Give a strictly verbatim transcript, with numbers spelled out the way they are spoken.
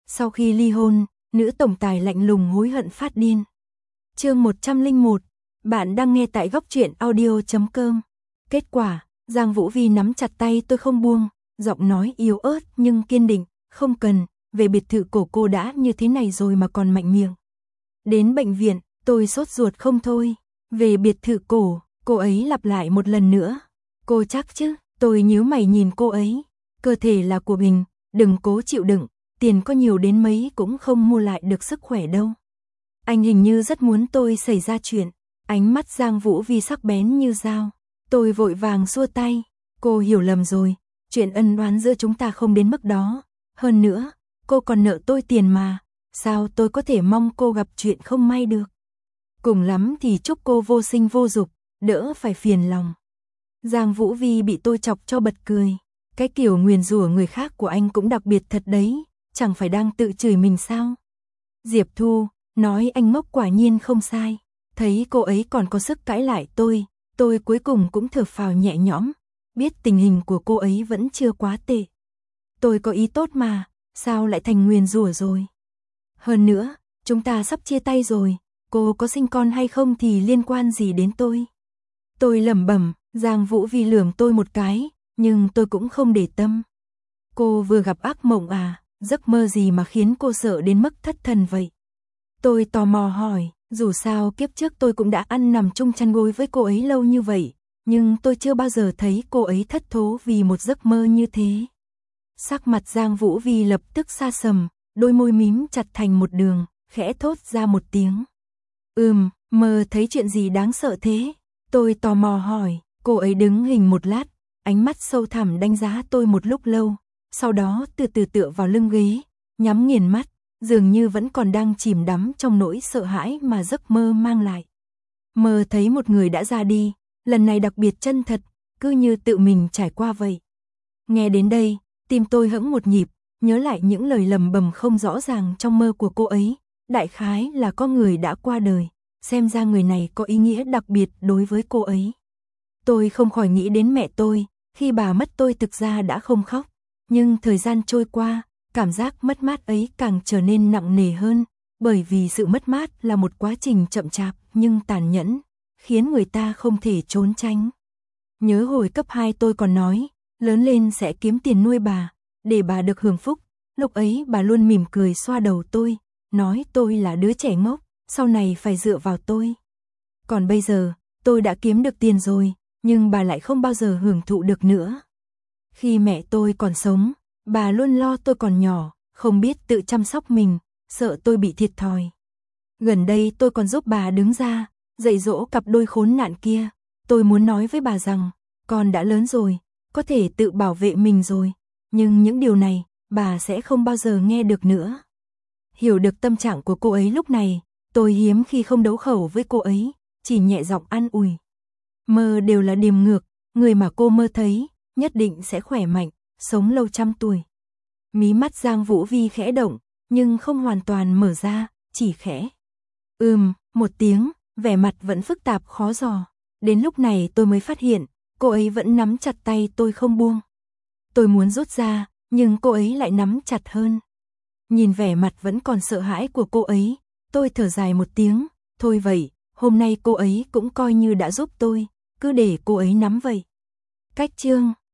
Sau khi ly hôn, nữ tổng tài lạnh lùng hối hận phát điên. Chương một trăm lẻ một, bạn đang nghe tại góc truyện audio chấm com. Kết quả, Giang Vũ Vi nắm chặt tay tôi không buông, giọng nói yếu ớt nhưng kiên định, không cần, về biệt thự cổ cô đã như thế này rồi mà còn mạnh miệng. Đến bệnh viện, tôi sốt ruột không thôi, về biệt thự cổ, cô ấy lặp lại một lần nữa. Cô chắc chứ, tôi nhíu mày nhìn cô ấy, cơ thể là của mình, đừng cố chịu đựng, tiền có nhiều đến mấy cũng không mua lại được sức khỏe đâu. Anh hình như rất muốn tôi xảy ra chuyện, ánh mắt Giang Vũ Vi sắc bén như dao. Tôi vội vàng xua tay, cô hiểu lầm rồi, chuyện ân oán giữa chúng ta không đến mức đó. Hơn nữa, cô còn nợ tôi tiền mà, sao tôi có thể mong cô gặp chuyện không may được. Cùng lắm thì chúc cô vô sinh vô dục, đỡ phải phiền lòng. Giang Vũ Vi bị tôi chọc cho bật cười. Cái kiểu nguyền rủa người khác của anh cũng đặc biệt thật đấy, chẳng phải đang tự chửi mình sao? Diệp Thu, nói anh ngốc quả nhiên không sai. Thấy cô ấy còn có sức cãi lại tôi, tôi cuối cùng cũng thở phào nhẹ nhõm, biết tình hình của cô ấy vẫn chưa quá tệ. Tôi có ý tốt mà, sao lại thành nguyền rủa rồi? Hơn nữa, chúng ta sắp chia tay rồi, cô có sinh con hay không thì liên quan gì đến tôi? Tôi lẩm bẩm, Giang Vũ Vi lườm tôi một cái, nhưng tôi cũng không để tâm. Cô vừa gặp ác mộng à, giấc mơ gì mà khiến cô sợ đến mức thất thần vậy? Tôi tò mò hỏi, dù sao kiếp trước tôi cũng đã ăn nằm chung chăn gối với cô ấy lâu như vậy, nhưng tôi chưa bao giờ thấy cô ấy thất thố vì một giấc mơ như thế. Sắc mặt Giang Vũ Vi lập tức sa sầm, đôi môi mím chặt thành một đường, khẽ thốt ra một tiếng. Ừm, mơ thấy chuyện gì đáng sợ thế? Tôi tò mò hỏi, cô ấy đứng hình một lát, ánh mắt sâu thẳm đánh giá tôi một lúc lâu, sau đó từ từ tựa vào lưng ghế, nhắm nghiền mắt, dường như vẫn còn đang chìm đắm trong nỗi sợ hãi mà giấc mơ mang lại. Mơ thấy một người đã ra đi, lần này đặc biệt chân thật, cứ như tự mình trải qua vậy. Nghe đến đây, tim tôi hững một nhịp, nhớ lại những lời lầm bầm không rõ ràng trong mơ của cô ấy, đại khái là có người đã qua đời, xem ra người này có ý nghĩa đặc biệt đối với cô ấy. Tôi không khỏi nghĩ đến mẹ tôi, khi bà mất tôi thực ra đã không khóc, nhưng thời gian trôi qua, cảm giác mất mát ấy càng trở nên nặng nề hơn, bởi vì sự mất mát là một quá trình chậm chạp nhưng tàn nhẫn, khiến người ta không thể trốn tránh. Nhớ hồi cấp hai tôi còn nói, lớn lên sẽ kiếm tiền nuôi bà, để bà được hưởng phúc, lúc ấy bà luôn mỉm cười xoa đầu tôi, nói tôi là đứa trẻ ngốc, sau này phải dựa vào tôi. Còn bây giờ, tôi đã kiếm được tiền rồi, nhưng bà lại không bao giờ hưởng thụ được nữa. Khi mẹ tôi còn sống, bà luôn lo tôi còn nhỏ, không biết tự chăm sóc mình, sợ tôi bị thiệt thòi. Gần đây tôi còn giúp bà đứng ra, dạy dỗ cặp đôi khốn nạn kia. Tôi muốn nói với bà rằng, con đã lớn rồi, có thể tự bảo vệ mình rồi, nhưng những điều này, bà sẽ không bao giờ nghe được nữa. Hiểu được tâm trạng của cô ấy lúc này, tôi hiếm khi không đấu khẩu với cô ấy, chỉ nhẹ giọng an ủi. Mơ đều là điềm ngược, người mà cô mơ thấy, nhất định sẽ khỏe mạnh, sống lâu trăm tuổi. Mí mắt Giang Vũ Vi khẽ động, nhưng không hoàn toàn mở ra, chỉ khẽ. Ừm, một tiếng, vẻ mặt vẫn phức tạp khó dò. Đến lúc này tôi mới phát hiện, cô ấy vẫn nắm chặt tay tôi không buông. Tôi muốn rút ra, nhưng cô ấy lại nắm chặt hơn. Nhìn vẻ mặt vẫn còn sợ hãi của cô ấy, tôi thở dài một tiếng, thôi vậy, hôm nay cô ấy cũng coi như đã giúp tôi, cứ để cô ấy nắm vậy. Cách chương